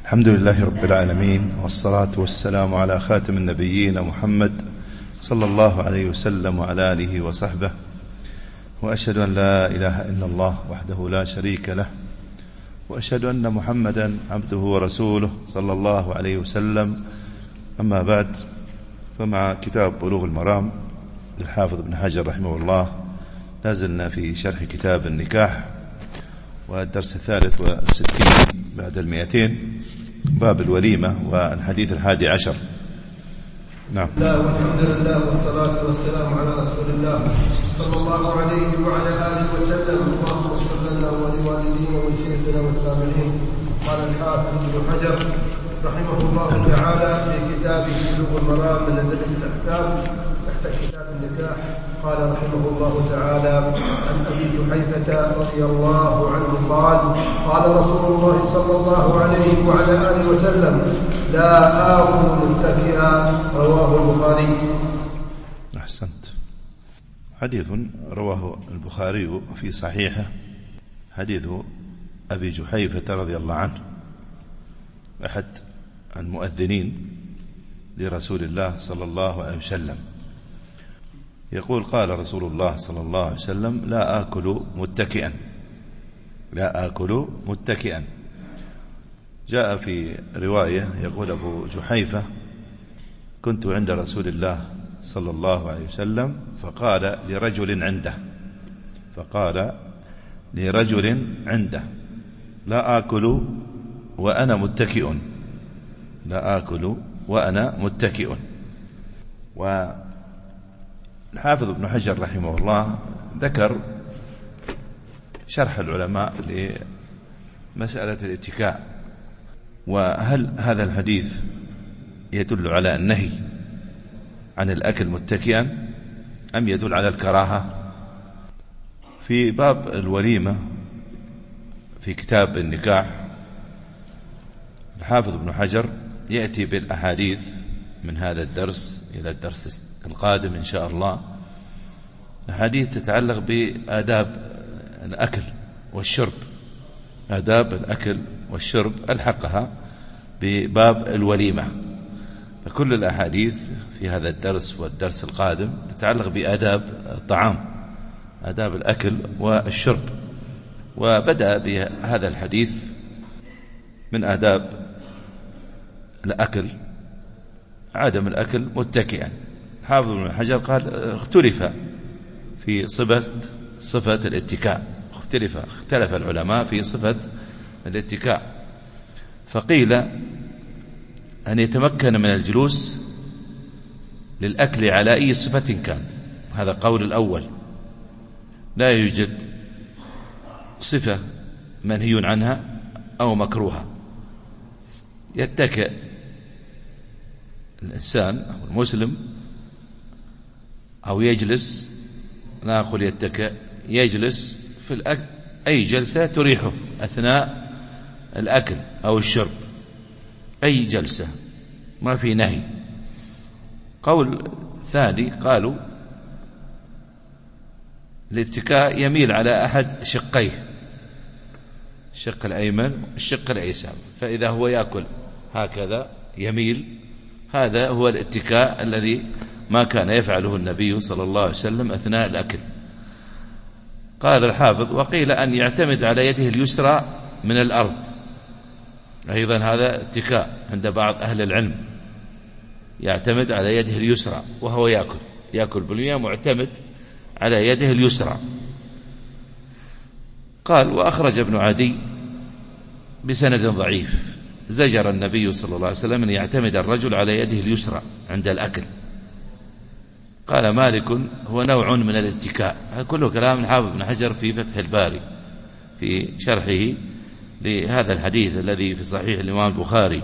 الحمد لله رب العالمين، والصلاة والسلام على خاتم النبيين محمد صلى الله عليه وسلم وعلى آله وصحبه، وأشهد أن لا إله إلا الله وحده لا شريك له، وأشهد أن محمدا عبده ورسوله صلى الله عليه وسلم. أما بعد، فمع كتاب بلوغ المرام للحافظ ابن حجر رحمه الله لازلنا في شرح كتاب النكاح، والدرس 63 بعد 200، باب الوليمة والحديث 11. نعم. لا، والحمد لله والصلاة والسلام على رسول الله صلى الله عليه وعلى آله وسلم. اللهم اغفر لنا ولوالدينا ولشيخنا والسامعين. قال الحافظ ابن حجر رحمه الله تعالى في كتابه بلوغ المرام من أدلة الأحكام تحت كتاب النكاح، قال رحمه الله تعالى: عن أبي جحيفة رضي الله عنه قال: قال رسول الله صلى الله عليه وعلى آله وسلم: لا آكل متكئا. رواه البخاري. أحسنت. حديث رواه البخاري في صحيحه، حديث أبي جحيفة رضي الله عنه، أحد المؤذنين لرسول الله صلى الله عليه وسلم، يقول: قال رسول الله صلى الله عليه وسلم: لا آكل متكئا، لا آكل متكئا. جاء في رواية يقول أبو جحيفة: كنت عند رسول الله صلى الله عليه وسلم فقال لرجل عنده: لا آكل وأنا متكئ، لا آكل وأنا متكئ. والحافظ ابن حجر رحمه الله ذكر شرح العلماء لمسألة الاتكاء، وهل هذا الحديث يدل على النهي عن الأكل متكئا أم يدل على الكراهة؟ في باب الوليمة في كتاب النكاح الحافظ ابن حجر يأتي بالأحاديث من هذا الدرس إلى الدرس القادم إن شاء الله، أحاديث تتعلق بآداب الأكل والشرب، آداب الأكل والشرب ألحقها بباب الوليمة. فكل الأحاديث في هذا الدرس والدرس القادم تتعلق بآداب الطعام، آداب الأكل والشرب. وبدأ بهذا الحديث من آداب الأكل عدم الأكل متكئا. حافظ ابن حجر قال: اختلف في صفة الاتكاء، اختلف العلماء في صفة الاتكاء، فقيل أن يتمكن من الجلوس للأكل على أي صفة كان، هذا قول الأول، لا يوجد صفة منهي عنها أو مكروهة، يتكئ الإنسان أو المسلم أو يجلس، لا أقول يتكئ، يجلس في الأكل أي جلسة تريحه أثناء الأكل أو الشرب، أي جلسة، ما في نهي. قول ثاني قالوا الاتكاء يميل على أحد شقيه، الشق الأيمن والشق الأيسر، فإذا هو يأكل هكذا يميل، هذا هو الاتكاء الذي ما كان يفعله النبي صلى الله عليه وسلم أثناء الأكل. قال الحافظ: وقيل أن يعتمد على يده اليسرى من الأرض، أيضا هذا اتكاء عند بعض أهل العلم، يعتمد على يده اليسرى وهو يأكل بالمياه معتمد على يده اليسرى. قال: وأخرج ابن عدي بسند ضعيف: زجر النبي صلى الله عليه وسلم أن يعتمد الرجل على يده اليسرى عند الأكل. قال مالك: هو نوع من الاتكاء. هذا كله كلام الحافظ ابن حجر في فتح الباري في شرحه لهذا الحديث الذي في صحيح الإمام البخاري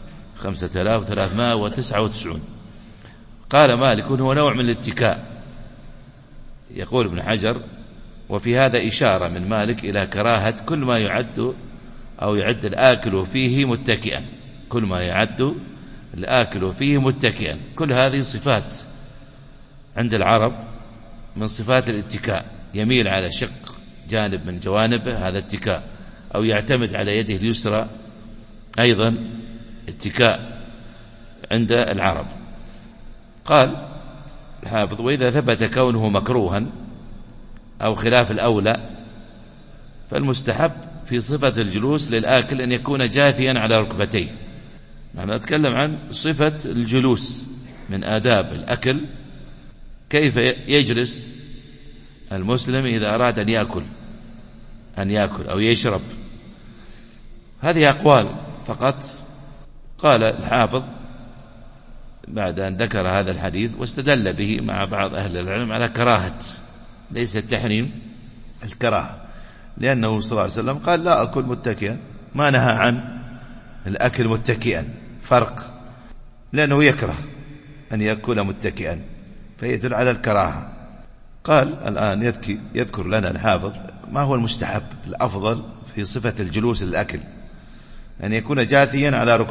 5399. قال مالك: هو نوع من الاتكاء. يقول ابن حجر: وفي هذا إشارة من مالك إلى كراهة كل ما يعد أو يعد الآكل فيه متكئا، كل ما يعد الآكل فيه متكئا. كل هذه صفات عند العرب من صفات الاتكاء، يميل على شق جانب من جوانبه، هذا اتكاء، أو يعتمد على يده اليسرى، أيضا اتكاء عند العرب. قال الحافظ: وإذا ثبت كونه مكروها أو خلاف الأولى فالمستحب في صفة الجلوس للآكل أن يكون جاثيا على ركبتيه. نحن نتكلم عن صفة الجلوس من آداب الأكل، كيف يجلس المسلم إذا أراد أن يأكل أو يشرب. هذه أقوال فقط. قال الحافظ بعد أن ذكر هذا الحديث واستدل به مع بعض أهل العلم على كراهة، ليس التحريم، الكراهة، لأنه صلى الله عليه وسلم قال: لا أكل متكئا، ما نهى عن الأكل متكئا، فرق، لأنه يكره أن يأكل متكئا فيدل على الكراهة. قال الآن يذكر لنا الحافظ ما هو المستحب الأفضل في صفة الجلوس للأكل، أن يكون جاثيا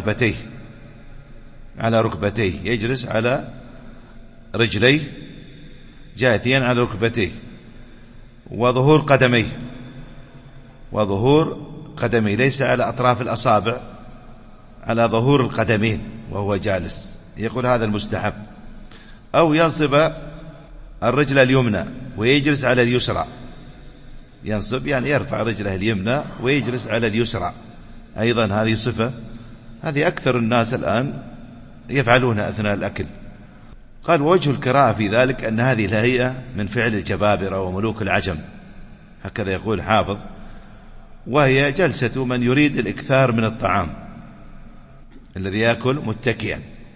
على ركبتيه، يجلس على رجليه جاثيا على ركبتيه، وظهور قدميه ليس على أطراف الأصابع، على ظهور القدمين وهو جالس. يقول هذا المستحب. أو ينصب الرجل اليمنى ويجلس على اليسرى، ينصب يعني يرفع رجله اليمنى ويجلس على اليسرى، أيضا هذه صفة، هذه أكثر الناس الآن يفعلونها أثناء الأكل. قال: ووجه الكراهة في ذلك أن هذه الهيئة من فعل الجبابرة وملوك العجم، هكذا يقول حافظ، وهي جلسة من يريد الإكثار من الطعام الذي يأكل متكئا.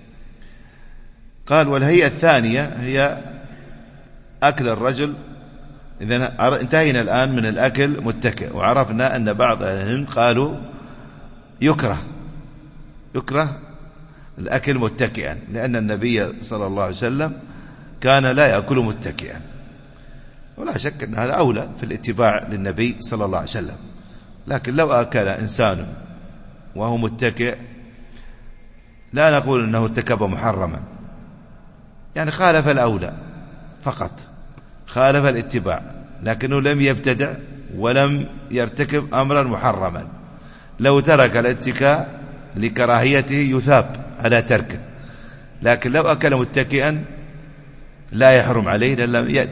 قال: والهيئة الثانية هي أكل الرجل. إذن انتهينا الآن من الأكل متكئ، وعرفنا أن بعض أهل العلم قالوا يكره الأكل متكئا، لأن النبي صلى الله عليه وسلم كان لا يأكل متكئا، ولا شك أن هذا أولى في الاتباع للنبي صلى الله عليه وسلم. لكن لو أكل إنسان وهو متكئ لا نقول أنه ارتكب محرما، يعني خالف الأولى فقط، خالف الاتباع، لكنه لم يبتدع ولم يرتكب أمرا محرما. لو ترك الاتكاء لكراهيته يثاب على تركه، لكن لو أكل متكئا لا يحرم عليه لأن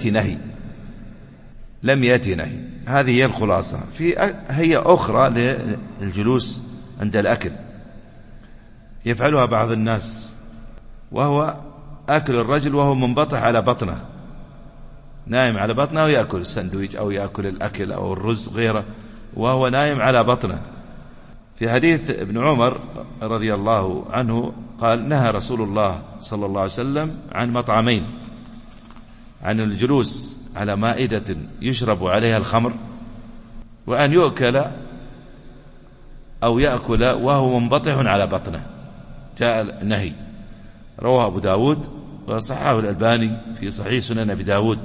لم يأتي نهي. هذه هي الخلاصة. هي أخرى للجلوس عند الأكل يفعلها بعض الناس، وهو أكل الرجل وهو منبطح على بطنه، نايم على بطنه ويأكل السندويش أو يأكل الأكل أو الرز غيره وهو نايم على بطنه. في حديث ابن عمر رضي الله عنه قال: نهى رسول الله صلى الله عليه وسلم عن مطعمين: عن الجلوس على مائدة يشرب عليها الخمر، وأن يؤكل أو يأكل وهو منبطح على بطنه. جاء النهي، رواه أبو داود وصححه الألباني في صحيح سنن أبي داود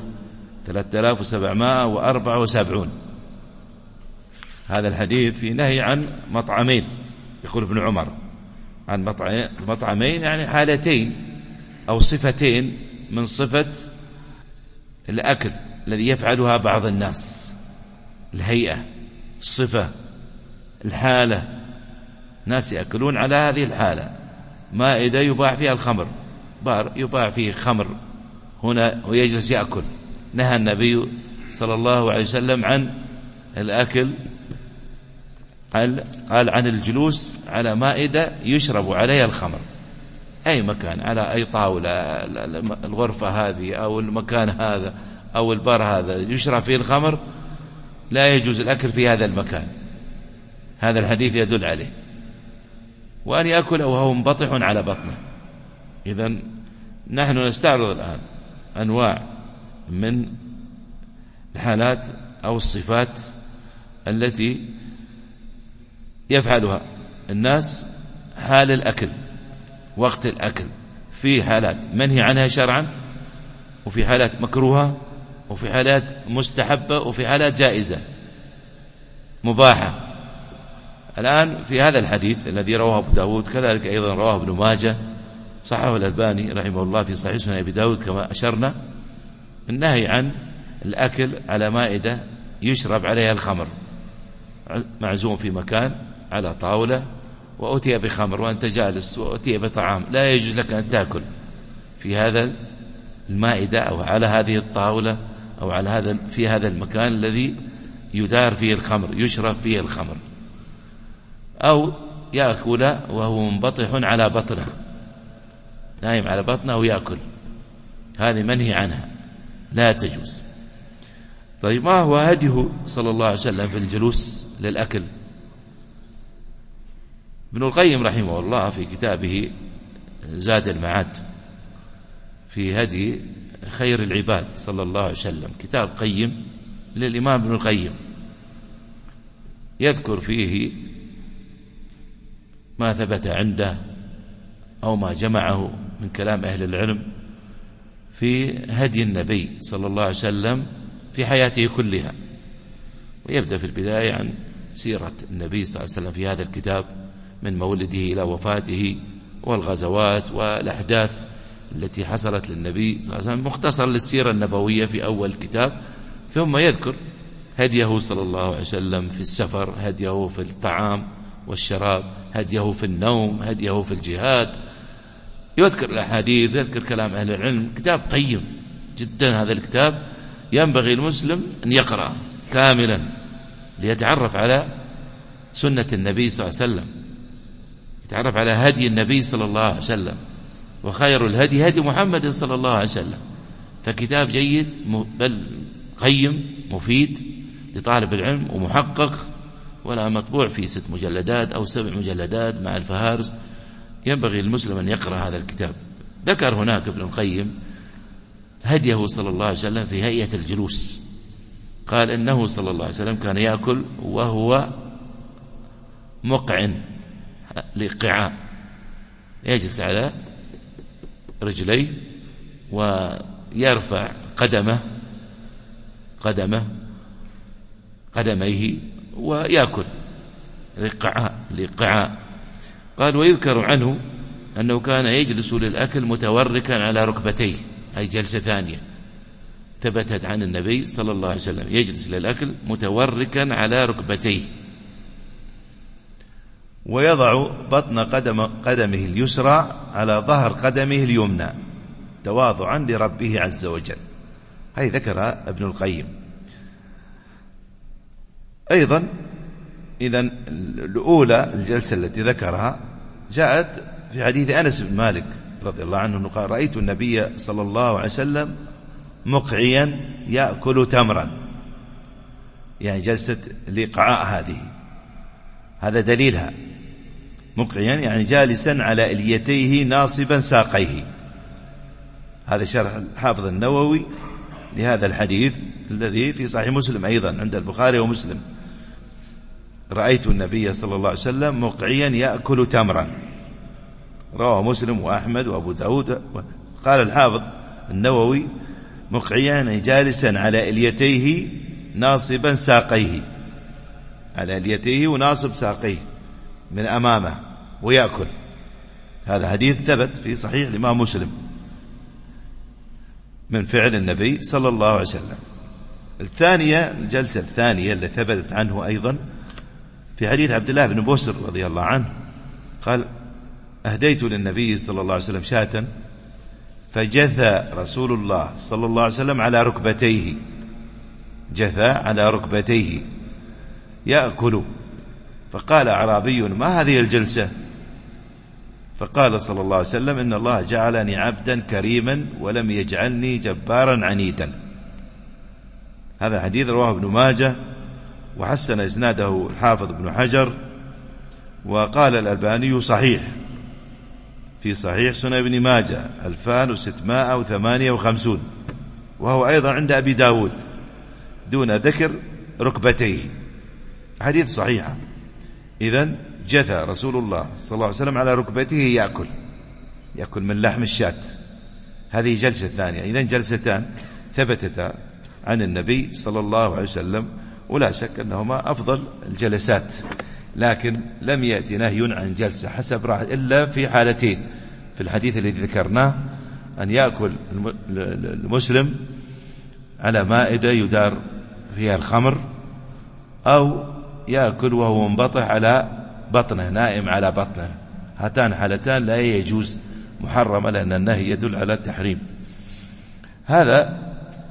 3774. هذا الحديث في نهي عن مطعمين. يقول ابن عمر عن مطعمين يعني حالتين أو صفتين من صفة الأكل الذي يفعلها بعض الناس: الهيئة، الصفة، الحالة. ناس يأكلون على هذه الحالة، مائدة يباع فيها الخمر، بار يباع فيه خمر هنا ويجلس يأكل. نهى النبي صلى الله عليه وسلم عن الأكل، قال عن الجلوس على مائدة يشرب عليها الخمر، أي مكان، على أي طاولة، الغرفة هذه أو المكان هذا أو البار هذا يشرب فيه الخمر، لا يجوز الأكل في هذا المكان. هذا الحديث يدل عليه. وأن يأكل وهو منبطح على بطنه. إذن نحن نستعرض الآن أنواع من الحالات أو الصفات التي يفعلها الناس حال الأكل، وقت الأكل، في حالات منهي عنها شرعا، وفي حالات مكروهة، وفي حالات مستحبة، وفي حالات جائزة مباحة. الآن في هذا الحديث الذي رواه أبو داود، كذلك أيضا رواه ابن ماجه، صححه الألباني رحمه الله في صحيح سنن أبي داود كما أشرنا، النهي عن الأكل على مائدة يشرب عليها الخمر، معزوم في مكان على طاولة وأتي بخمر وأنت جالس وأتي بطعام، لا يجوز لك أن تأكل في هذا المائدة أو على هذه الطاولة أو على في هذا المكان الذي يدار فيه الخمر، يشرب فيه الخمر، أو يأكل وهو منبطح على بطنه، نايم على بطنه ويأكل، هذه منهي عنها، لا تجوز. طيب ما هو هديه صلى الله عليه وسلم في الجلوس للأكل؟ ابن القيم رحمه الله في كتابه زاد المعاد في هدي خير العباد صلى الله عليه وسلم، كتاب قيم للإمام ابن القيم، يذكر فيه ما ثبت عنده أو ما جمعه من كلام أهل العلم في هدي النبي صلى الله عليه وسلم في حياته كلها. ويبدأ في البداية عن سيرة النبي صلى الله عليه وسلم في هذا الكتاب من مولده إلى وفاته والغزوات والأحداث التي حصلت للنبي صلى الله عليه وسلم، مختصر للسيرة النبوية في أول الكتاب. ثم يذكر هديه صلى الله عليه وسلم في السفر، هديه في الطعام والشراب، هديه في النوم، هديه في الجهاد، يذكر الأحاديث، يذكر كلام أهل العلم. كتاب قيم جدا هذا الكتاب، ينبغي المسلم أن يقرأ كاملا ليتعرف على سنة النبي صلى الله عليه وسلم، يتعرف على هدي النبي صلى الله عليه وسلم، وخير الهدي هدي محمد صلى الله عليه وسلم. فكتاب جيد بل قيم مفيد لطالب العلم ومحقق، ولا مطبوع في 6 مجلدات أو 7 مجلدات مع الفهارس، ينبغي المسلم أن يقرأ هذا الكتاب. ذكر هناك ابن القيم هديه صلى الله عليه وسلم في هيئة الجلوس، قال إنه صلى الله عليه وسلم كان يأكل وهو مقعن لقعاء، يجلس على رجليه ويرفع قدميه ويأكل لقعاء. قال ويذكر عنه أنه كان يجلس للأكل متوركا على ركبتيه، هي جلسة ثانية ثبتت عن النبي صلى الله عليه وسلم، يجلس للأكل متوركا على ركبتيه، ويضع بطن قدمه اليسرى على ظهر قدمه اليمنى تواضعا لربه عز وجل. هذه ذكرها ابن القيم. أيضا إذن الأولى الجلسة التي ذكرها جاءت في حديث أنس بن مالك رضي الله عنه قال رأيت النبي صلى الله عليه وسلم مقعيا يأكل تمرا، يعني جلسة الإقعاء هذا دليلها، مقعيا يعني جالسا على إليتيه ناصبا ساقيه. هذا شرح الحافظ النووي لهذا الحديث الذي في صحيح مسلم أيضا عند البخاري ومسلم، رأيت النبي صلى الله عليه وسلم مقعيا يأكل تمرا، رواه مسلم وأحمد وأبو داود. قال الحافظ النووي مقعيا جالسا على إليتيه ناصبا ساقيه، على إليتيه وناصب ساقيه من أمامه ويأكل. هذا حديث ثبت في صحيح الإمام مسلم من فعل النبي صلى الله عليه وسلم. الثانية الجلسة الثانية اللي ثبتت عنه أيضا في حديث عبد الله بن بوسر رضي الله عنه قال أهديت للنبي صلى الله عليه وسلم شاة فجثى رسول الله صلى الله عليه وسلم على ركبتيه، جثى على ركبتيه يأكل، فقال أعرابي ما هذه الجلسة؟ فقال صلى الله عليه وسلم إن الله جعلني عبدا كريما ولم يجعلني جبارا عنيدا. هذا حديث رواه ابن ماجه وحسن إسناده الحافظ ابن حجر، وقال الألباني صحيح في صحيح سنن ابن ماجه 2658، وهو أيضا عند أبي داود دون ذكر ركبتيه، حديث صحيحة. إذن جثى رسول الله صلى الله عليه وسلم على ركبته يأكل من لحم الشاة. هذه جلسة ثانية. إذن جلستان ثبتتا عن النبي صلى الله عليه وسلم، ولا شك أنهما أفضل الجلسات، لكن لم يأتي نهي عن جلسة حسب راحة إلا في حالتين في الحديث الذي ذكرناه، أن يأكل المسلم على مائدة يدار فيها الخمر، أو يأكل وهو منبطح على بطنه، نائم على بطنه، هاتان حالتان لا يجوز، محرمة، لأن النهي يدل على التحريم. هذا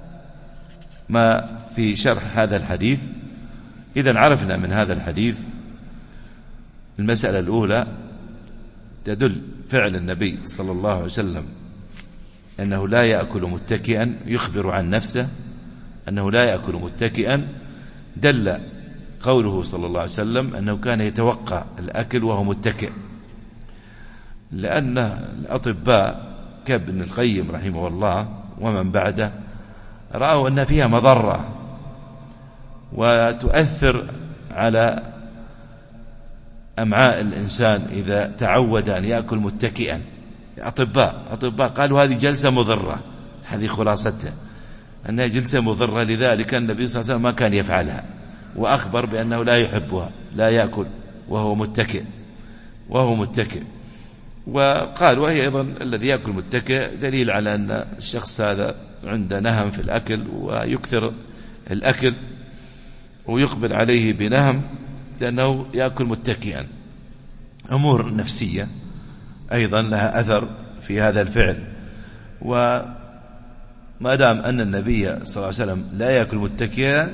ما في شرح هذا الحديث. إذن عرفنا من هذا الحديث المسألة الأولى تدل فعل النبي صلى الله عليه وسلم أنه لا يأكل متكئا، يخبر عن نفسه أنه لا يأكل متكئا. دل قوله صلى الله عليه وسلم أنه كان يتوقع الأكل وهو متكئ، لأن الأطباء كابن القيم رحمه الله ومن بعده رأوا أن فيها مضرة وتؤثر على أمعاء الإنسان إذا تعود أن يأكل متكئا. أطباء قالوا هذه جلسة مضرة، هذه خلاصتها أنها جلسة مضرة، لذلك النبي صلى الله عليه وسلم ما كان يفعلها، وأخبر بأنه لا يحبها، لا يأكل وهو متكئ. وقال وهي أيضا الذي يأكل متكئ دليل على أن الشخص هذا عنده نهم في الأكل ويكثر الأكل ويقبل عليه بنهم لأنه يأكل متكئا. أمور نفسية أيضا لها أثر في هذا الفعل. وما دام أن النبي صلى الله عليه وسلم لا يأكل متكئا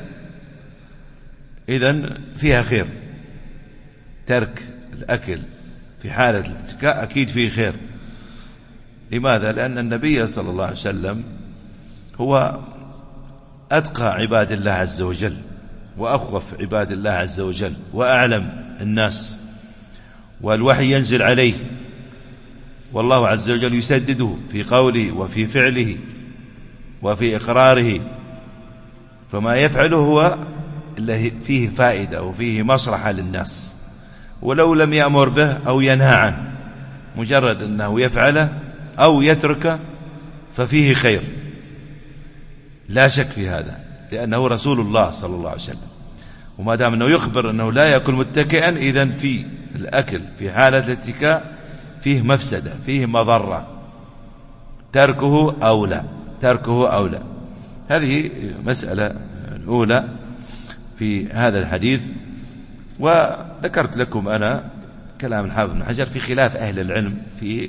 إذن فيها خير. ترك الأكل في حالة الاتكاء أكيد فيه خير. لماذا؟ لأن النبي صلى الله عليه وسلم هو أتقى عباد الله عز وجل وأخوف عباد الله عز وجل وأعلم الناس، والوحي ينزل عليه، والله عز وجل يسدده في قوله وفي فعله وفي إقراره، فما يفعله هو اللي فيه فائدة وفيه مصلحة للناس، ولو لم يأمر به أو ينهى عنه، مجرد أنه يفعله أو يتركه ففيه خير، لا شك في هذا، لأنه رسول الله صلى الله عليه وسلم. وما دام أنه يخبر أنه لا يأكل متكئا، إذن في الأكل في حالة الاتكاء فيه مفسدة، فيه مضرة، تركه أولى. هذه مسألة الأولى في هذا الحديث. وذكرت لكم أنا كلام الحافظ بن حجر في خلاف أهل العلم في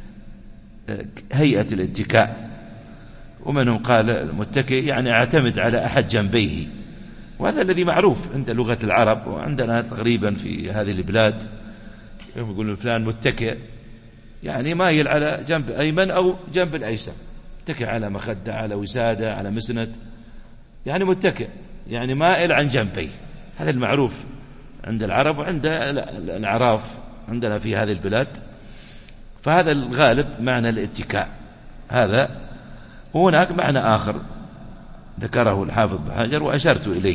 هيئة الاتكاء، ومنهم قال المتكئ يعني اعتمد على أحد جنبيه، وهذا الذي معروف عند لغة العرب، وعندنا تقريبا في هذه البلاد يقولون فلان متكئ يعني مايل على جنب أيمن أو جنب الأيسر، متكئ على مخدة، على وسادة، على مسند، يعني متكئ يعني مائل عن جنبيه. هذا المعروف عند العرب وعند الأعراف عندنا في هذه البلاد، فهذا الغالب معنى الاتكاء هذا. وهناك معنى آخر ذكره الحافظ بن حجر وأشرت إليه،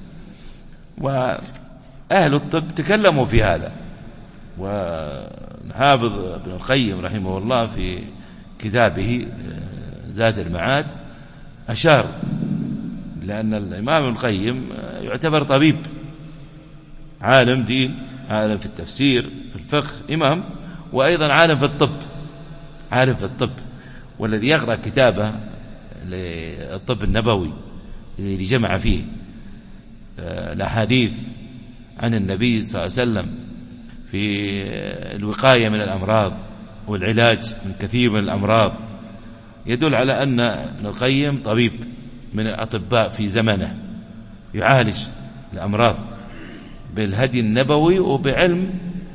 وأهل الطب تكلموا في هذا، والحافظ ابن القيم رحمه الله في كتابه زاد المعاد أشار، لأن الإمام ابن القيم يعتبر طبيب، عالم دين، عالم في التفسير، في الفقه، إمام، وأيضا عالم في الطب، والذي يقرأ كتابه للطب النبوي الذي جمع فيه الأحاديث عن النبي صلى الله عليه وسلم في الوقاية من الأمراض والعلاج من كثير من الأمراض، يدل على أن ابن القيم طبيب من الأطباء في زمنه، يعالج الأمراض بالهدي النبوي وبعلم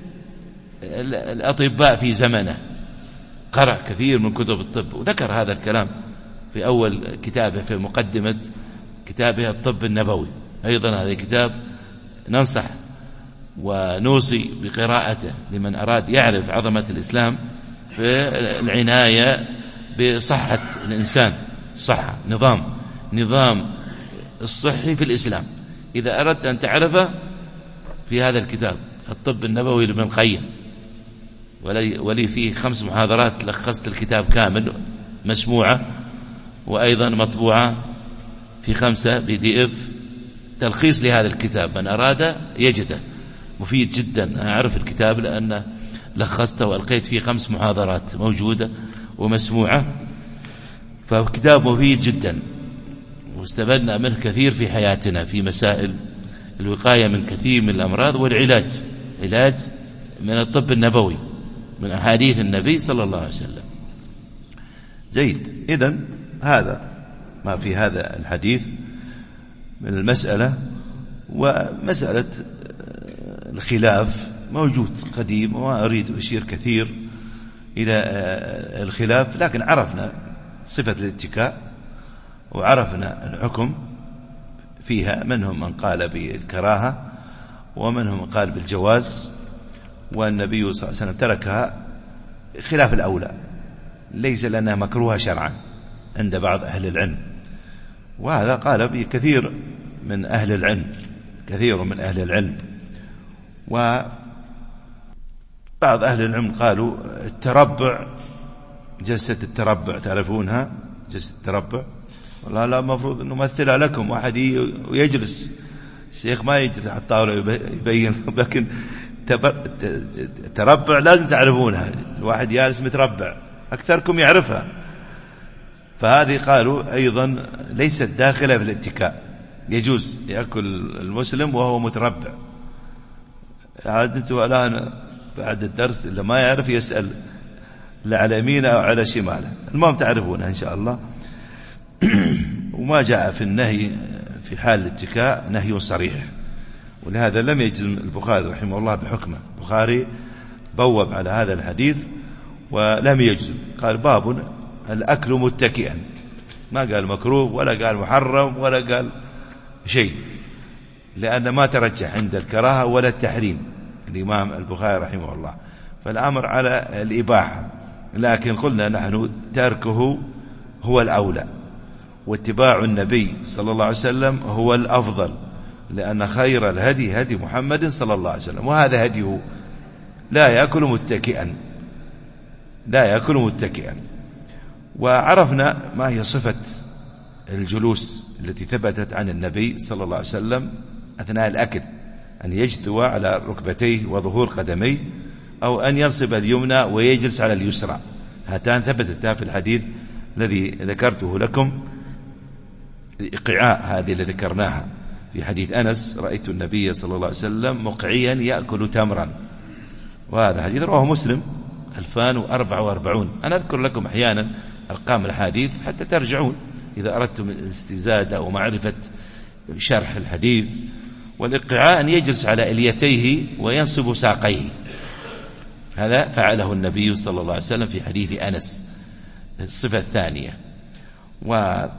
الأطباء في زمنه، قرأ كثير من كتب الطب، وذكر هذا الكلام في أول كتابه في مقدمة كتابه الطب النبوي. أيضا هذا الكتاب ننصح ونوصي بقراءته لمن أراد يعرف عظمة الإسلام في العناية بصحة الإنسان، صحة نظام الصحي في الإسلام. إذا أردت أن تعرفه في هذا الكتاب الطب النبوي لابن القيم، ولي فيه 5 محاضرات لخصت الكتاب كامل مسموعة، وأيضا مطبوعة في 5 PDF تلخيص لهذا الكتاب، من أراد يجده، مفيد جدا. أعرف الكتاب لأن لخصته وألقيت فيه 5 محاضرات موجودة ومسموعة، فكتاب مفيد جدا واستفدنا منه كثير في حياتنا في مسائل الوقاية من كثير من الأمراض والعلاج علاج من الطب النبوي من أحاديث النبي صلى الله عليه وسلم. جيد. إذن هذا ما في هذا الحديث من المسألة. ومسألة الخلاف موجود قديم، وما أريد أشير كثير إلى الخلاف، لكن عرفنا صفة الاتكاء وعرفنا الحكم فيها. منهم من قال بالكراهة ومنهم من قال بالجواز، والنبي صلى الله عليه وسلم تركها خلاف الأولى، ليس لأنها مكروهة شرعا عند بعض أهل العلم. وهذا قال به كثير من أهل العلم، كثير من أهل العلم. وبعض أهل العلم قالوا التربع، جلسة التربع تعرفونها، جلسة التربع، والله لا مفروض أن نمثلها لكم، واحد ويجلس، الشيخ ما يجلس على الطاولة يبين، لكن تربع لازم تعرفونها، الواحد جالس متربع أكثركم يعرفها. فهذه قالوا أيضا ليست داخلة في الاتكاء، يجوز يأكل المسلم وهو متربع. عاد انتوا الآن بعد الدرس اللي ما يعرف يسأل لا على يمينه أو على شماله، المهم تعرفونها إن شاء الله. وما جاء في النهي في حال الاتكاء نهي صريح، ولهذا لم يجزم البخاري رحمه الله بحكمه. البخاري بوب على هذا الحديث ولم يجزم، قال باب الأكل متكئا، ما قال مكروه ولا قال محرم ولا قال شيء، لأن ما ترجح عند الكراهة ولا التحريم الإمام البخاري رحمه الله، فالأمر على الإباحة. لكن قلنا نحن تركه هو الأولى، واتباع النبي صلى الله عليه وسلم هو الأفضل، لأن خير الهدي هدي محمد صلى الله عليه وسلم، وهذا هديه لا يأكل متكئا، لا يأكل متكئا. وعرفنا ما هي صفة الجلوس التي ثبتت عن النبي صلى الله عليه وسلم أثناء الأكل، أن يجثو على ركبتيه وظهور قدميه، أو أن ينصب اليمنى ويجلس على اليسرى. هاتان ثبتتا في الحديث الذي ذكرته لكم، الإقعاء هذه اللي ذكرناها في حديث أنس: رأيت النبي صلى الله عليه وسلم مقعيا يأكل تمرا. وهذا حديث رواه مسلم 2044. أنا أذكر لكم أحيانا أرقام الحديث حتى ترجعون إذا أردتم الاستزادة أو معرفة شرح الحديث. والإقعاء أن يجلس على إليتيه وينصب ساقيه، هذا فعله النبي صلى الله عليه وسلم في حديث أنس. الصفة الثانية، وطبيب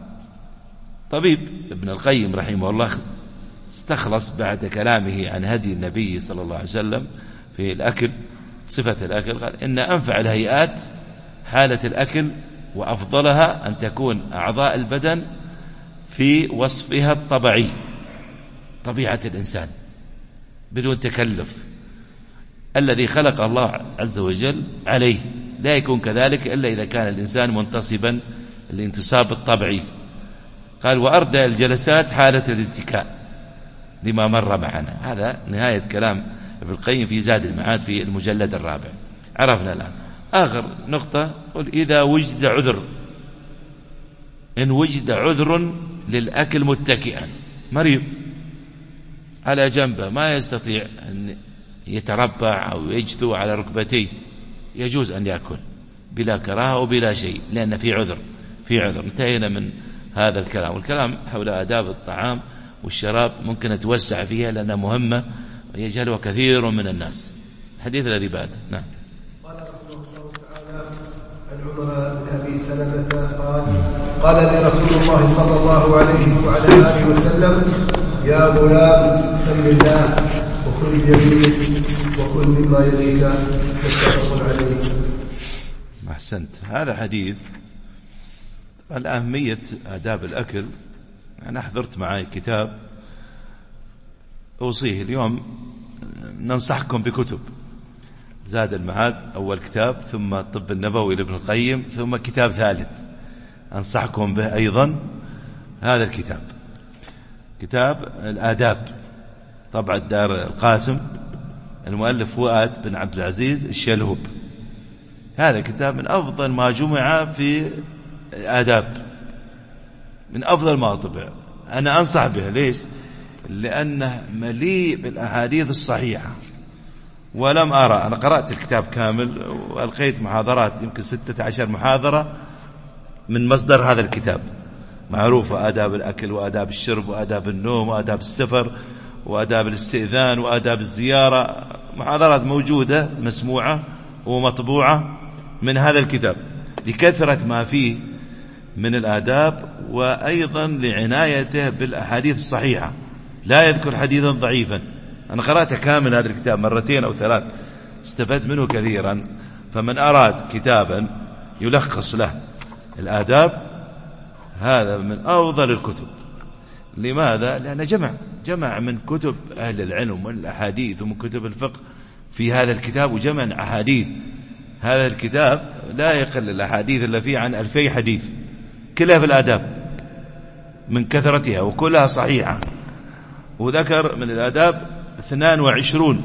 ابن القيم رحمه الله استخلص بعد كلامه عن هدي النبي صلى الله عليه وسلم في الأكل، صفة الأكل، قال إن أنفع الهيئات حالة الأكل وأفضلها أن تكون أعضاء البدن في وصفها الطبيعي، طبيعة الإنسان بدون تكلف الذي خلق الله عز وجل عليه، لا يكون كذلك إلا إذا كان الإنسان منتصبا الانتصاب الطبيعي. قال وأردى الجلسات حالة الاتكاء لما مر معنا. هذا نهاية كلام ابن القيم في زاد المعاد في المجلد الرابع. عرفنا الآن آخر نقطة، قل إذا وجد عذر، إن وجد عذر للأكل متكئا، مريض على جنبه ما يستطيع أن يتربع أو يجثو على ركبتيه، يجوز أن يأكل بلا كراهة وبلا شيء، لأن في عذر، في عذر. انتهينا من هذا الكلام. والكلام حول آداب الطعام والشراب ممكن نتوسع فيها لأنها مهمة يجهلها كثير من الناس. الحديث الذي بعده. نعم. قال رسول الله تعالى عن عمر بن أبي سلمة قال لي رسول الله صلى الله عليه وعلى آله وسلم: يا غلام سم الله وكل بيمينك وكل مما يليك، متفق عليه. أحسنت. هذا حديث الأهمية آداب الأكل. أنا حضرت معي كتاب أوصيه اليوم، ننصحكم بكتب زاد المعاد أول كتاب، ثم الطب النبوي لابن القيم، ثم كتاب ثالث أنصحكم به أيضا، هذا الكتاب كتاب الآداب، طبعة دار القاسم، المؤلف فؤاد بن عبد العزيز الشلهوب. هذا كتاب من أفضل ما جمع في آداب، من أفضل ما طبع. أنا أنصح به. ليش؟ لأنه مليء بالأحاديث الصحيحة ولم أرى، أنا قرأت الكتاب كامل وألقيت محاضرات يمكن 16 محاضرة من مصدر هذا الكتاب، معروفة: آداب الأكل وآداب الشرب وآداب النوم وآداب السفر وآداب الاستئذان وآداب الزيارة، محاضرات موجودة مسموعة ومطبوعة من هذا الكتاب لكثرة ما فيه من الآداب، وأيضا لعنايته بالأحاديث الصحيحة، لا يذكر حديثا ضعيفا. أنا قرأت كامل هذا الكتاب مرتين أو 3، استفدت منه كثيرا. فمن أراد كتابا يلخص له الآداب هذا من أفضل الكتب. لماذا؟ لأن جمع من كتب أهل العلم والأحاديث ومن كتب الفقه في هذا الكتاب، وجمع أحاديث. هذا الكتاب لا يقل الأحاديث اللي فيه عن 2000 حديث، كلها في الآداب من كثرتها وكلها صحيحة. وذكر من الآداب 22.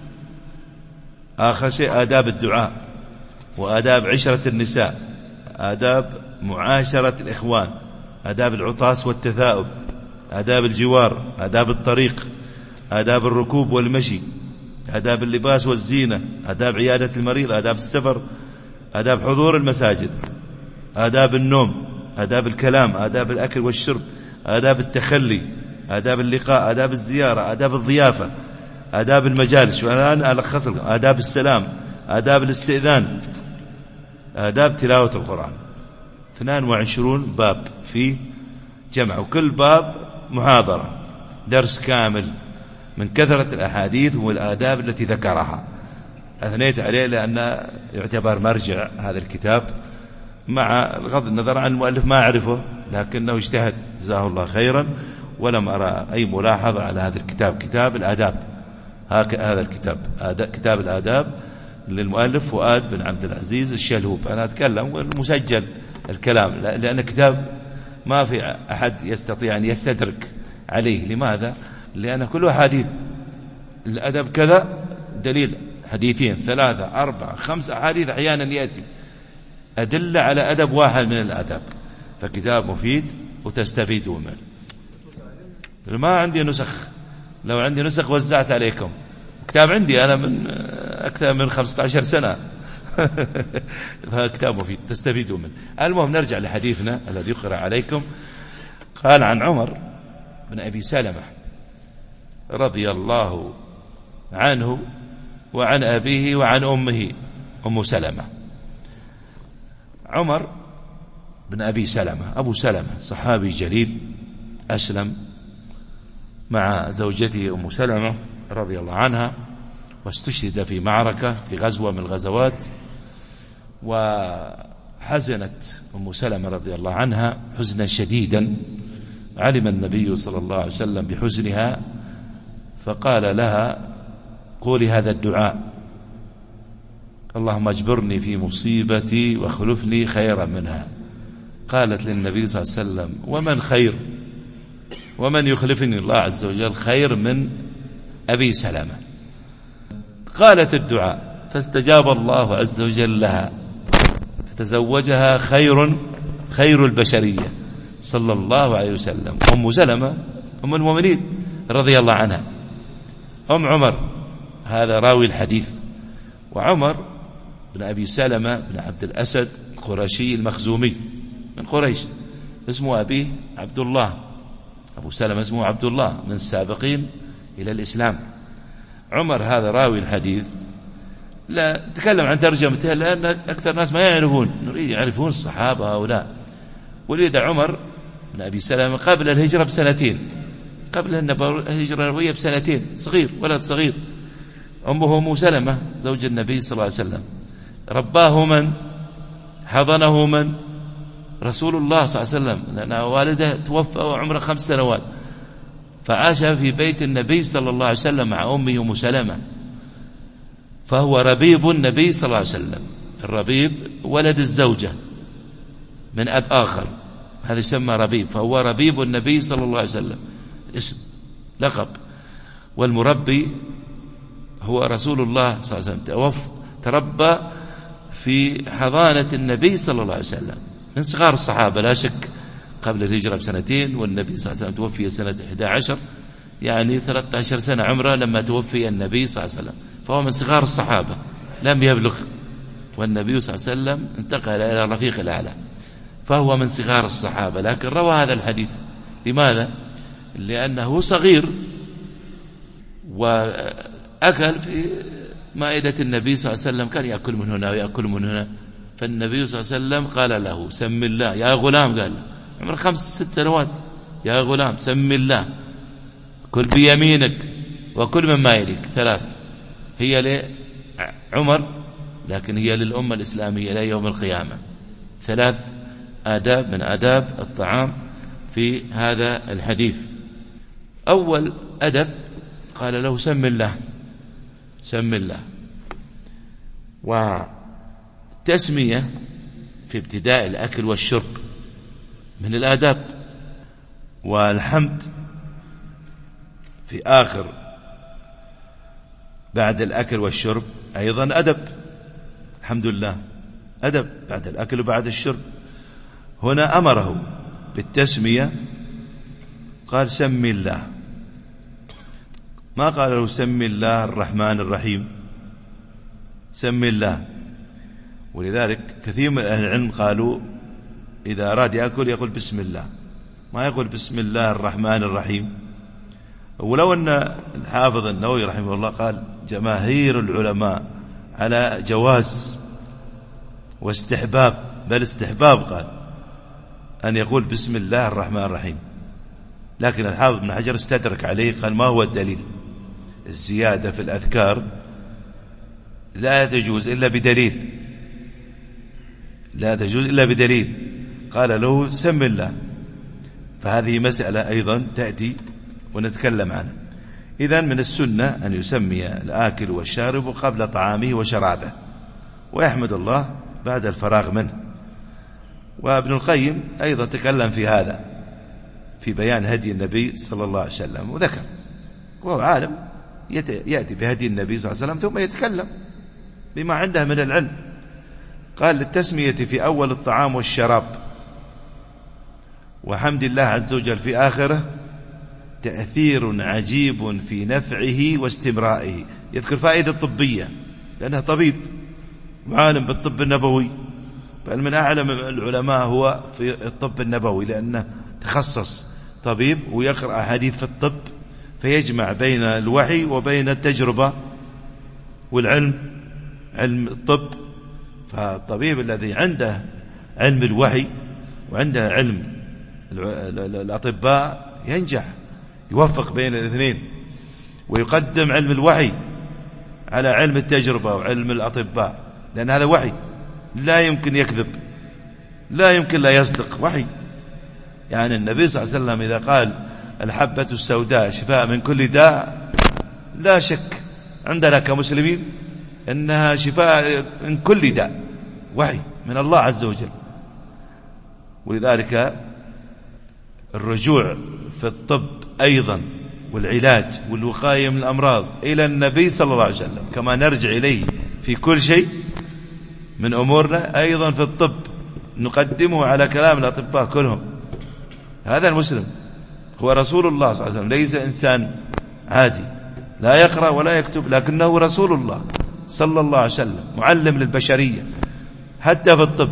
آخر شيء آداب الدعاء، وآداب عشرة النساء، آداب معاشرة الإخوان، آداب العطاس والتثاؤب، آداب الجوار، آداب الطريق، آداب الركوب والمشي، آداب اللباس والزينة، آداب عيادة المريض، آداب السفر، آداب حضور المساجد، آداب النوم، آداب الكلام، آداب الأكل والشرب، آداب التخلي، آداب اللقاء، آداب الزيارة، آداب الضيافة، آداب المجالس، والآن ألخص لكم: آداب السلام، آداب الاستئذان، آداب تلاوة القرآن. 22 باب في جمع، وكل باب محاضرة، درس كامل من كثرة الأحاديث والآداب التي ذكرها. أثنيت عليه لأن يعتبر مرجع هذا الكتاب، مع بغض النظر عن المؤلف ما أعرفه، لكنه اجتهد جزاه الله خيرا، ولم أرى أي ملاحظة على هذا الكتاب، كتاب الآداب. هذا الكتاب كتاب الآداب للمؤلف فؤاد بن عبد العزيز الشلهوب. أنا أتكلم والمسجل الكلام، لأن كتاب ما في أحد يستطيع أن يستدرك عليه. لماذا؟ لأن كل حديث الأدب كذا دليل، حديثين 3 4 5 أحاديث أحيانا يأتي أدلة على أدب واحد من الآداب. فكتاب مفيد وتستفيدوا منه. ما عندي نسخ، لو عندي نسخ وزعت عليكم. كتاب عندي أنا من أكثر من 15 سنة. كتاب مفيد تستفيدوا منه. المهم نرجع لحديثنا الذي يقرأ عليكم. قال عن عمر بن أبي سلمة رضي الله عنه وعن أبيه وعن أمه أم سلمة. عمر بن أبي سلمة، أبو سلمة صحابي جليل، أسلم مع زوجته أم سلمة رضي الله عنها، واستشهد في معركة في غزوة من الغزوات. وحزنت أم سلمة رضي الله عنها حزنا شديدا، علم النبي صلى الله عليه وسلم بحزنها فقال لها: قولي هذا الدعاء: اللهم اجبرني في مصيبتي واخلفني خيرا منها. قالت للنبي صلى الله عليه وسلم: ومن خير؟ ومن يخلفني الله عز وجل خير من أبي سلمة؟ قالت الدعاء فاستجاب الله عز وجل لها، فتزوجها خير البشرية صلى الله عليه وسلم، أم سلمة أم المؤمنين رضي الله عنها، أم عمر. هذا راوي الحديث. وعمر بن أبي سلمة بن عبد الأسد القرشي المخزومي من قريش، اسمه أبيه عبد الله، أبو سلمة اسمه عبد الله، من السابقين إلى الإسلام. عمر هذا راوي الحديث. لا تكلم عن ترجمته لأن أكثر الناس ما يعرفون الصحابة هؤلاء. ولد عمر بن أبي سلمة قبل الهجرة بسنتين، قبل الهجرة النبوية بسنتين، صغير، ولد صغير. أمه أم سلمة زوج النبي صلى الله عليه وسلم. رباه من؟ حضنه من؟ رسول الله صلى الله عليه وسلم، لأن والده توفى وعمره 5 سنوات، فعاش في بيت النبي صلى الله عليه وسلم مع أمه أم سلمة، فهو ربيب النبي صلى الله عليه وسلم. الربيب ولد الزوجة من أب آخر، هذا يسمى ربيب، فهو ربيب النبي صلى الله عليه وسلم، اسم لقب. والمربي هو رسول الله صلى الله عليه وسلم، تربى في حضانة النبي صلى الله عليه وسلم من صغار الصحابة لا شك، قبل الهجرة ب2 والنبي صلى الله عليه وسلم توفي سنة 11، يعني 13 سنة عمره لما توفي النبي صلى الله عليه وسلم، فهو من صغار الصحابة لم يبلغ، والنبي صلى الله عليه وسلم انتقل إلى الرفيق الأعلى، فهو من صغار الصحابة، لكن روى هذا الحديث. لماذا؟ لأنه صغير وأكل في مائدة النبي صلى الله عليه وسلم، كان يأكل من هنا ويأكل من هنا، فالنبي صلى الله عليه وسلم قال له سم الله يا غلام، قال له عمر 5-6 سنوات، يا غلام سم الله، كل بيمينك وكل مما يليك. 3 هي لعمر لكن هي للأمة الإسلامية إلى يوم القيامة. 3 آداب من آداب الطعام في هذا الحديث. أول أدب قال له سم الله، سم الله. والتسمية في ابتداء الأكل والشرب من الآداب، والحمد في آخر بعد الأكل والشرب أيضا أدب. الحمد لله أدب بعد الأكل وبعد الشرب. هنا أمره بالتسمية، قال سم الله، ما قال له سم الله الرحمن الرحيم، سم الله. ولذلك كثير من أهل العلم قالوا إذا أراد يأكل يقول بسم الله، ما يقول بسم الله الرحمن الرحيم. ولو أن الحافظ النووي رحمه الله قال جماهير العلماء على جواز واستحباب، بل استحباب، قال أن يقول بسم الله الرحمن الرحيم، لكن الحافظ ابن حجر استدرك عليه، قال ما هو الدليل؟ الزيادة في الأذكار لا تجوز إلا بدليل، لا تجوز إلا بدليل، قال له سم الله. فهذه مسألة أيضا تأتي ونتكلم عنها. إذن من السنة أن يسمي الآكل والشارب قبل طعامه وشرابه، ويحمد الله بعد الفراغ منه. وابن القيم أيضا تكلم في هذا في بيان هدي النبي صلى الله عليه وسلم، وذكر وهو عالم يأتي بهدي النبي صلى الله عليه وسلم ثم يتكلم بما عنده من العلم. قال للتسمية في أول الطعام والشراب وحمد الله عز وجل في آخره تأثير عجيب في نفعه واستمرائه. يذكر فائدة طبية لأنه طبيب وعالم بالطب النبوي، بل من أعلم العلماء هو في الطب النبوي، لأنه تخصص طبيب ويقرأ حديث في الطب، فيجمع بين الوحي وبين التجربة والعلم، علم الطب. فالطبيب الذي عنده علم الوحي وعنده علم الأطباء ينجح، يوفق بين الاثنين، ويقدم علم الوحي على علم التجربة وعلم الأطباء، لأن هذا وحي لا يمكن يكذب، لا يمكن لا يصدق، وحي. يعني النبي صلى الله عليه وسلم إذا قال الحبة السوداء شفاء من كل داء، لا شك عندنا كمسلمين أنها شفاء من كل داء، وحي من الله عز وجل. ولذلك الرجوع في الطب أيضا والعلاج والوقاية من الأمراض إلى النبي صلى الله عليه وسلم، كما نرجع إليه في كل شيء من أمورنا، أيضا في الطب نقدمه على كلام الأطباء كلهم. هذا المسلم هو رسول الله صلى الله عليه وسلم، ليس إنسان عادي لا يقرأ ولا يكتب، لكنه رسول الله صلى الله عليه وسلم، معلم للبشرية. حتى في الطب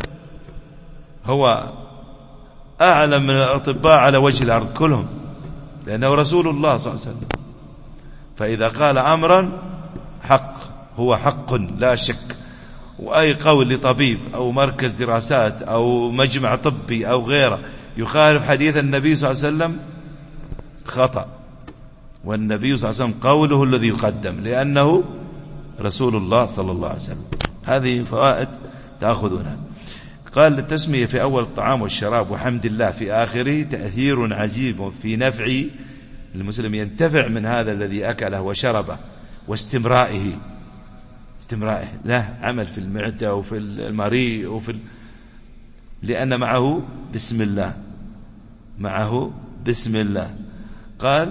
هو أعلم من الأطباء على وجه الأرض كلهم، لأنه رسول الله صلى الله عليه وسلم. فإذا قال أمرا حق، هو حق لا شك. وأي قول لطبيب أو مركز دراسات أو مجمع طبي أو غيره يخالف حديث النبي صلى الله عليه وسلم خطأ، والنبي صلى الله عليه وسلم قوله الذي يقدم، لأنه رسول الله صلى الله عليه وسلم. هذه فوائد تأخذونها. قال للتسمية في أول الطعام والشراب وحمد الله في آخره تأثير عجيب في نفعه، المسلم ينتفع من هذا الذي أكله وشربه، واستمرائه، استمرائه له عمل في المعدة وفي المريء لأن معه بسم الله، معه بسم الله. قال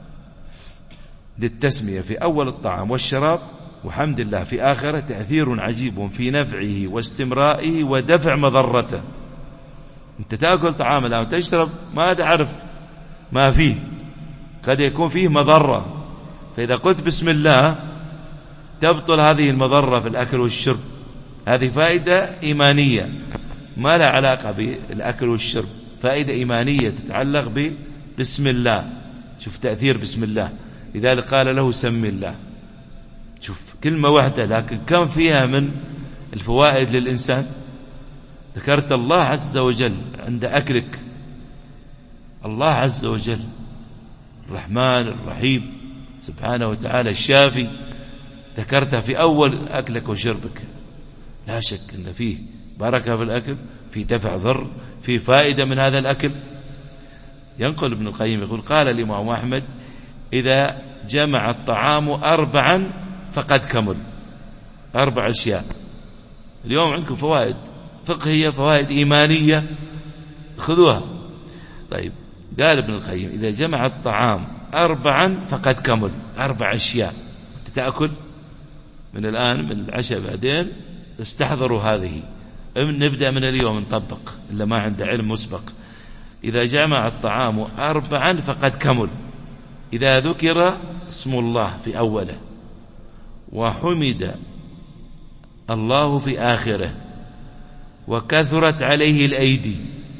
للتسمية في أول الطعام والشراب وحمد الله في آخره تأثير عجيب في نفعه واستمرائه ودفع مضرته. أنت تأكل طعام الآن وتشرب ما تعرف ما فيه، قد يكون فيه مضرة، فإذا قلت بسم الله تبطل هذه المضرة في الأكل والشرب. هذه فائدة إيمانية ما لها علاقة بالأكل والشرب، فائدة إيمانية تتعلق بسم الله. شوف تأثير بسم الله، لذلك قال له سم الله. شوف كلمة واحدة لكن كم فيها من الفوائد للإنسان. ذكرت الله عز وجل عند أكلك، الله عز وجل الرحمن الرحيم سبحانه وتعالى الشافي، ذكرتها في أول أكلك وشربك. لا شك أن فيه بركة في الأكل، في دفع ضر، في فائدة من هذا الأكل. ينقل ابن القيم يقول قال الإمام أحمد إذا جمع الطعام 4 فقد كمل. 4 أشياء. اليوم عندكم فوائد فقهية، فوائد إيمانية، خذوها. طيب قال ابن القيم إذا جمع الطعام 4 فقد كمل. 4 أشياء تتأكل من الآن، من العشاء بعدين استحضروا هذه. نبدأ من اليوم نطبق إلا ما عنده علم مسبق. إذا جمع الطعام 4 فقد كمل. إذا ذكر اسم الله في أوله، وحمد الله في آخره، وكثرت عليه الأيدي،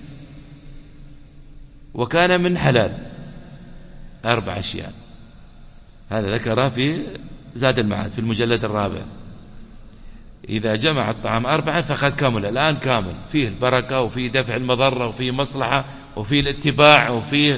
وكان من حلال. 4 أشياء. هذا ذكره في زاد المعاد في المجلد 4. إذا جمع الطعام 4 فقد كمل. الآن كامل، فيه البركة وفيه دفع المضرة وفيه مصلحة وفيه الاتباع وفيه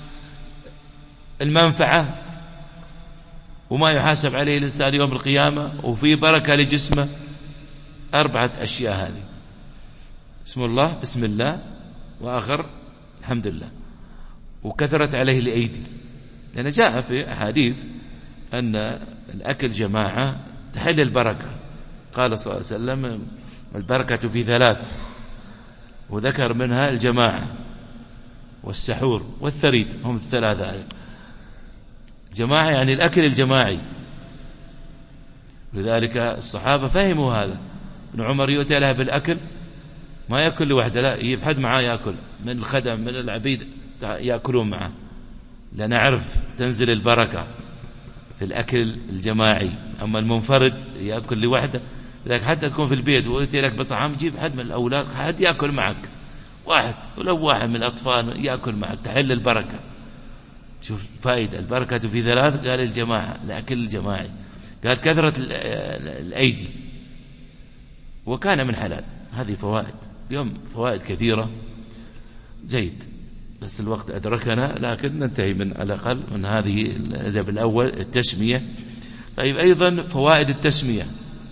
المنفعة وما يحاسب عليه الإنسان يوم القيامة، وفيه بركة لجسمه. 4 أشياء هذه: اسم الله، بسم الله، وآخر الحمد لله، وكثرت عليه الأيدي. لأن جاء في أحاديث أن الأكل جماعة تحل البركة. قال صلى الله عليه وسلم البركة في 3، وذكر منها الجماعة والسحور والثريد، هم ال3. جماعة يعني الأكل الجماعي. لذلك الصحابة فهموا هذا. ابن عمر يؤتى لها بالأكل، ما يأكل لوحده، لا يجيب حد معاه يأكل، من الخدم من العبيد يأكلون معه، لأن نعرف تنزل البركة في الأكل الجماعي. أما المنفرد يأكل لوحده، لذلك حتى تكون في البيت ويأتي لك بطعام، جيب حد من الأولاد، حد يأكل معك، واحد ولو واحد من الأطفال يأكل معك، تحل البركة. شوف فائدة البركة في 3. قال الجماعة، الأكل الجماعي. قال كثرة الأيدي، وكان من حلال. هذه فوائد. اليوم فوائد كثيرة. جيد، بس الوقت أدركنا، لكن ننتهي من على الأقل من هذه الأدب الأول، التسمية. طيب أيضا فوائد التسمية.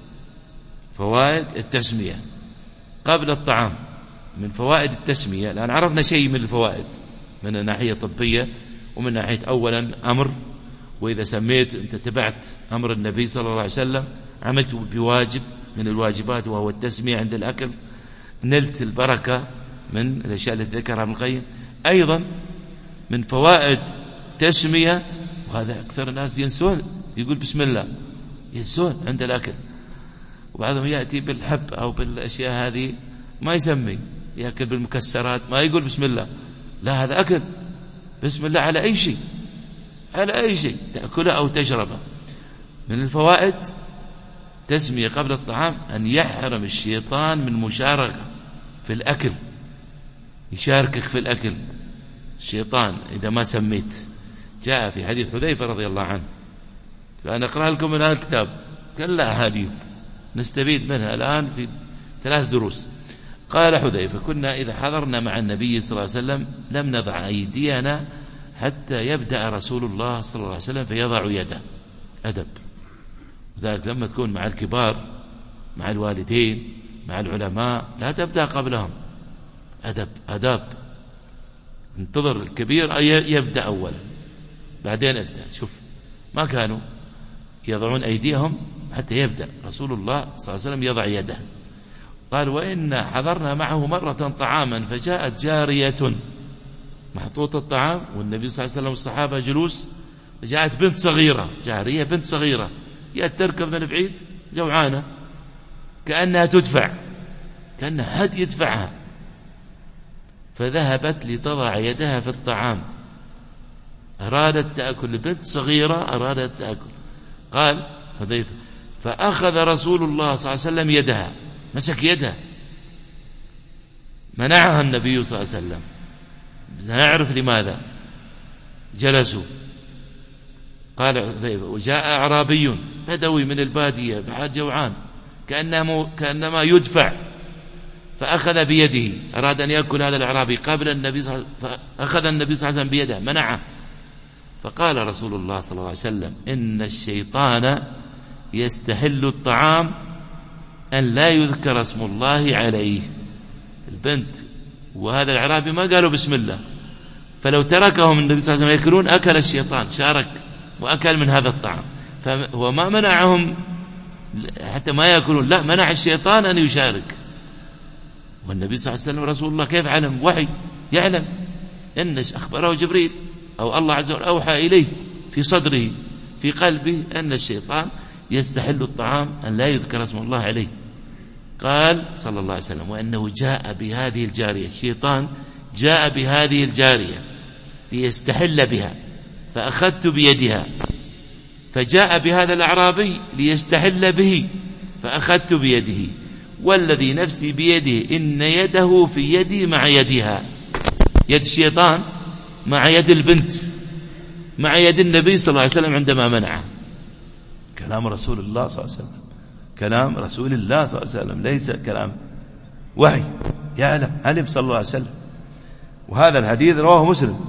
فوائد التسمية قبل الطعام. من فوائد التسمية، لأن عرفنا شيء من الفوائد من الناحية الطبية، ومن ناحية أولا أمر، وإذا سميت أنت تبعت أمر النبي صلى الله عليه وسلم، عملت بواجب من الواجبات وهو التسمية عند الأكل، نلت البركة من الأشياء التي ذكرها ابن القيم. أيضا من فوائد تسمية، وهذا أكثر الناس ينسون، يقول بسم الله، ينسون عند الأكل. وبعضهم يأتي بالحب أو بالأشياء هذه ما يسمي، يأكل بالمكسرات ما يقول بسم الله. لا، هذا أكل بسم الله على أي شيء، على أي شيء تأكله أو تشربه. من الفوائد تسمية قبل الطعام أن يحرم الشيطان من مشاركة في الأكل، يشاركك في الأكل الشيطان إذا ما سميت. جاء في حديث حذيفة رضي الله عنه، فأنا أقرأ لكم من هذا الكتاب كلها أحاديث نستفيد منها الآن في 3 دروس. قال حذيفة: كنا إذا حضرنا مع النبي صلى الله عليه وسلم لم نضع أيدينا حتى يبدأ رسول الله صلى الله عليه وسلم فيضع يده. أدب. وذلك لما تكون مع الكبار، مع الوالدين، مع العلماء، لا تبدأ قبلهم. أدب، أداب. انتظر الكبير يبدأ أولا بعدين ابدأ. شوف ما كانوا يضعون أيديهم حتى يبدأ رسول الله صلى الله عليه وسلم يضع يده. قال: وإن حضرنا معه مرة طعاما فجاءت جارية محطوط الطعام والنبي صلى الله عليه وسلم والصحابة جلوس، فجاءت بنت صغيرة، جارية بنت صغيرة، تركض من بعيد جوعانة كأنها تدفع، كأن حد يدفعها، فذهبت لتضع يدها في الطعام، أرادت تأكل. بنت صغيرة أرادت تأكل. قال حذيفة: فأخذ رسول الله صلى الله عليه وسلم يدها، مسك يدها، منعها النبي صلى الله عليه وسلم. نعرف لماذا. جلسوا. قال وجاء أعرابي بدوي من البادية بعد جوعان كأنما يدفع، فأخذ بيده، أراد أن يأكل هذا الأعرابي قبل النبي صلى الله عليه وسلم، فأخذ النبي صلى الله عليه وسلم بيده منعه. فقال رسول الله صلى الله عليه وسلم إن الشيطان يستحل الطعام أن لا يذكر اسم الله عليه. البنت وهذا الأعرابي ما قالوا بسم الله، فلو تركهم النبي صلى الله عليه وسلم يأكلون أكل الشيطان، شارك وأكل من هذا الطعام. فهو ما منعهم حتى ما يأكلون، لا، منع الشيطان أن يشارك. والنبي صلى الله عليه وسلم رسول الله كيف علم؟ وحي، يعلم أن أخبره جبريل أو الله عز وجل أوحى إليه في صدره في قلبه أن الشيطان يستحل الطعام أن لا يذكر اسم الله عليه. قال صلى الله عليه وسلم وأنه جاء بهذه الجارية، الشيطان جاء بهذه الجارية ليستحل بها، فأخذت بيدها، فجاء بهذا الأعرابي ليستحل به، فأخذت بيده، والذي نفسي بيده إن يده في يدي مع يدها. يد الشيطان مع يد البنت مع يد النبي صلى الله عليه وسلم عندما منعه. كلام رسول الله صلى الله عليه وسلم، كلام رسول الله صلى الله عليه وسلم، ليس كلام وحي، يعلم، علم صلى الله عليه وسلم. وهذا الحديث رواه مسلم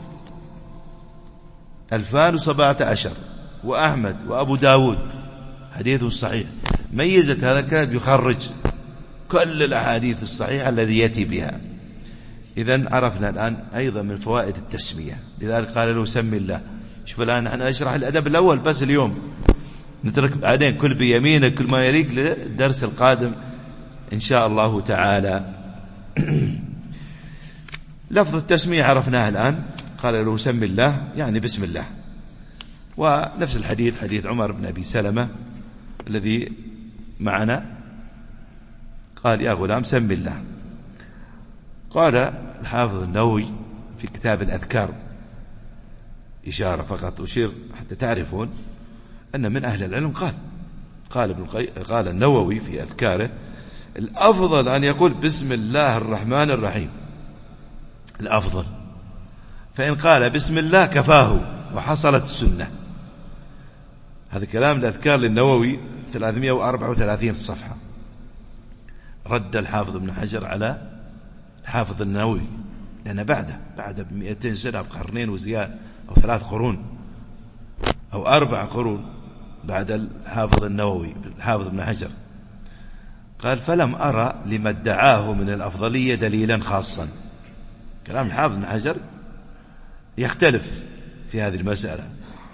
2017 وأحمد وأبو داود، حديث صحيح. ميزت هذا الكتاب يخرج كل الأحاديث الصحيحة الذي يأتي بها. إذن عرفنا الآن أيضا من فوائد التسمية، لذلك قال له سمي الله. شوف الآن نحن نشرح الأدب الأول بس اليوم، نترك بعدين كل بيمينه كل ما يليق للدرس القادم إن شاء الله تعالى. لفظ التسمية عرفناه الآن، قال له سمي الله يعني بسم الله. ونفس الحديث حديث عمر بن أبي سلمة الذي معنا، قال يا غلام سمي الله. قال الحافظ النووي في كتاب الأذكار، إشارة فقط أشير حتى تعرفون أن من أهل العلم قال النووي في أذكاره الأفضل أن يقول بسم الله الرحمن الرحيم، الأفضل، فإن قال بسم الله كفاه وحصلت السنة. هذا كلام الأذكار للنووي 334 صفحة. رد الحافظ ابن حجر على الحافظ النووي، لأن بعد 200 سنة، بقرنين وزيادة أو 3 قرون أو 4 قرون بعد الحافظ النووي الحافظ ابن حجر، قال فلم أرى لما ادعاه من الأفضلية دليلا خاصا. كلام الحافظ ابن حجر يختلف في هذه المسألة.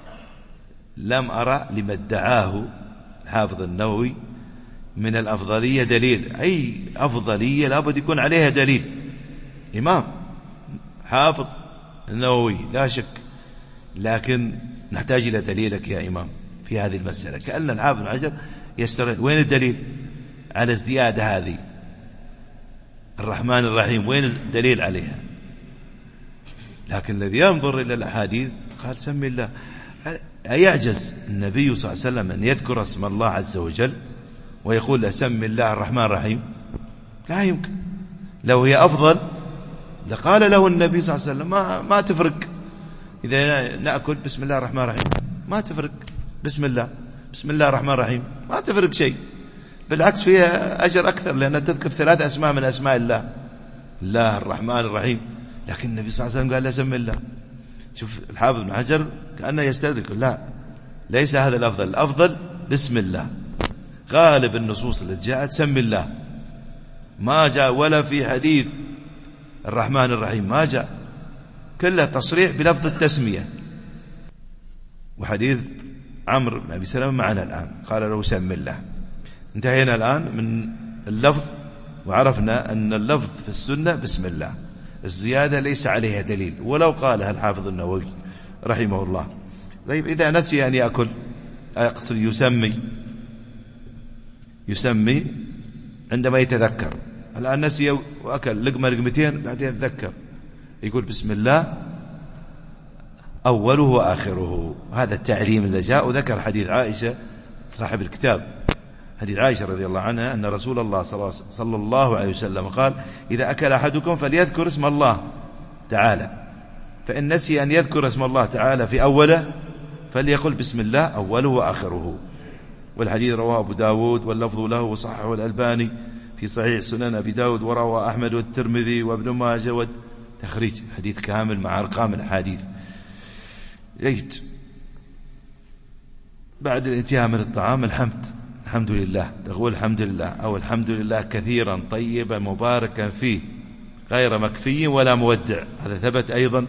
لم أرى لما ادعاه الحافظ النووي من الأفضلية دليل، أي أفضلية لابد يكون عليها دليل. إمام حافظ النووي لا شك، لكن نحتاج إلى دليلك يا إمام في هذه المسألة. كأن الحافظ بن حجر يسترد وين الدليل على الزيادة هذه؟ الرحمن الرحيم وين الدليل عليها؟ لكن الذي ينظر إلى الأحاديث قال سمي الله. أيعجز النبي صلى الله عليه وسلم أن يذكر اسم الله عز وجل ويقول له سمي الله الرحمن الرحيم؟ لا يمكن. لو هي أفضل لقال له النبي صلى الله عليه وسلم ما تفرق إذا نأكل بسم الله الرحمن الرحيم، ما تفرق. بسم الله الرحمن الرحيم ما تفرق شيء، بالعكس فيها أجر أكثر، لأنها تذكر 3 أسماء من أسماء الله، الله الرحمن الرحيم. لكن النبي صلى الله عليه وسلم قال لا سمي الله. شوف الحافظ بن حجر كأنه يستدرك، لا، ليس هذا الأفضل، الأفضل بسم الله. غالب النصوص التي جاءت سمي الله، ما جاء ولا في حديث الرحمن الرحيم، ما جاء، كله تصريح بلفظ التسمية. وحديث عمرو بن أبي سلمة معنا الآن، قال له سمي الله. انتهينا الآن من اللفظ وعرفنا أن اللفظ في السنة بسم الله، الزيادة ليس عليها دليل ولو قالها الحافظ النووي رحمه الله. طيب إذا نسي أن يأكل، أقصد يسمي عندما يتذكر. الآن نسي وأكل لقمة لقمتين بعدين يتذكر يقول بسم الله أوله وآخره. هذا التعليم اللي جاء. وذكر حديث عائشة صاحب الكتاب، حديث عائشة رضي الله عنها أن رسول الله صلى الله عليه وسلم قال: إذا أكل أحدكم فليذكر اسم الله تعالى، فإن نسي أن يذكر اسم الله تعالى في أوله فليقل بسم الله أوله وآخره. والحديث رواه أبو داود واللفظ له وصححه الألباني في صحيح سنن أبي داود، ورواه أحمد والترمذي وابن ماجه والتخريج، حديث كامل مع أرقام الحديث. جيد. بعد الانتهاء من الطعام الحمد لله، تقول الحمد لله أو الحمد لله كثيرا طيبا مباركا فيه غير مكفي ولا مودع. هذا ثبت أيضا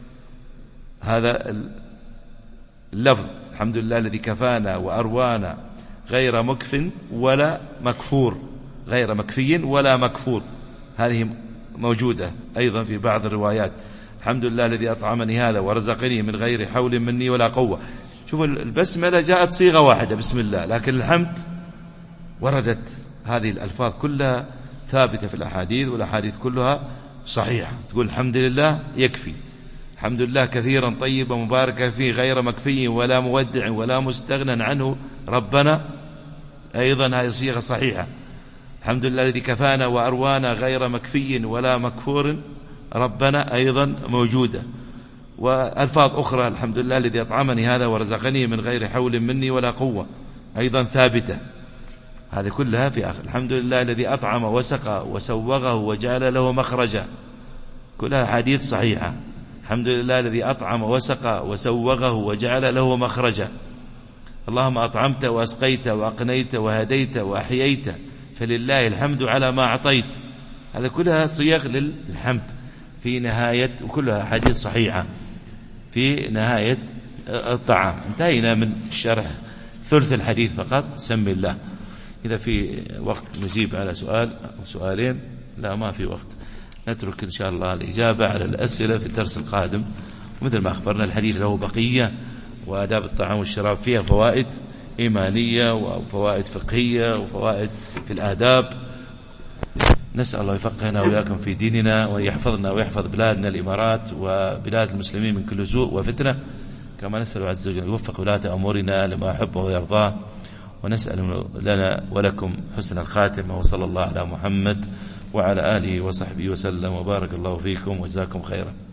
هذا اللفظ، الحمد لله الذي كفانا وأروانا غير مكف ولا مكفور، غير مكفي ولا مكفور، هذه موجودة أيضا في بعض الروايات. الحمد لله الذي أطعمني هذا ورزقني من غير حول مني ولا قوة. شوفوا البسملة جاءت صيغة واحدة بسم الله، لكن الحمد وردت هذه الألفاظ كلها ثابتة في الأحاديث، والأحاديث كلها صحيحة. تقول الحمد لله يكفي، الحمد لله كثيرا طيبا مباركا فيه غير مكفي ولا مودع ولا مستغنى عنه ربنا، أيضا هذه صيغة صحيحة. الحمد لله الذي كفانا وأروانا غير مكفي ولا مكفور ربنا، أيضا موجودة. وألفاظ أخرى: الحمد لله الذي أطعمني هذا ورزقني من غير حول مني ولا قوة، أيضا ثابتة. هذه كلها في آخر. الحمد لله الذي أطعم وسقى وسوغه وجعل له مخرجا، كلها حديث صحيحة. الحمد لله الذي أطعم وسقى وسوغه وجعل له مخرجا. اللهم أطعمت وأسقيت وأقنيت وهديت وأحييت فلله الحمد على ما أعطيت. هذا كلها صيغ للحمد في نهاية، وكلها حديث صحيحة في نهاية الطعام. انتهينا من الشرح ثلث الحديث فقط. سم الله. إذا في وقت نجيب على سؤال أو سؤالين، لا ما في وقت، نترك إن شاء الله الإجابة على الأسئلة في الدرس القادم. ومثل ما أخبرنا الحديث له بقية، وآداب الطعام والشراب فيها فوائد إيمانية وفوائد فقهية وفوائد في الآداب. نسأل الله يفقهنا وإياكم في ديننا، ويحفظنا ويحفظ بلادنا الإمارات وبلاد المسلمين من كل سوء وفتنة. كما نسأل عز وجل يوفق ولاة أمورنا لما يحبه ويرضاه، ونسأل لنا ولكم حسن الخاتمة. وصلى الله على محمد وعلى آله وصحبه وسلم، وبارك الله فيكم وجزاكم خيرا.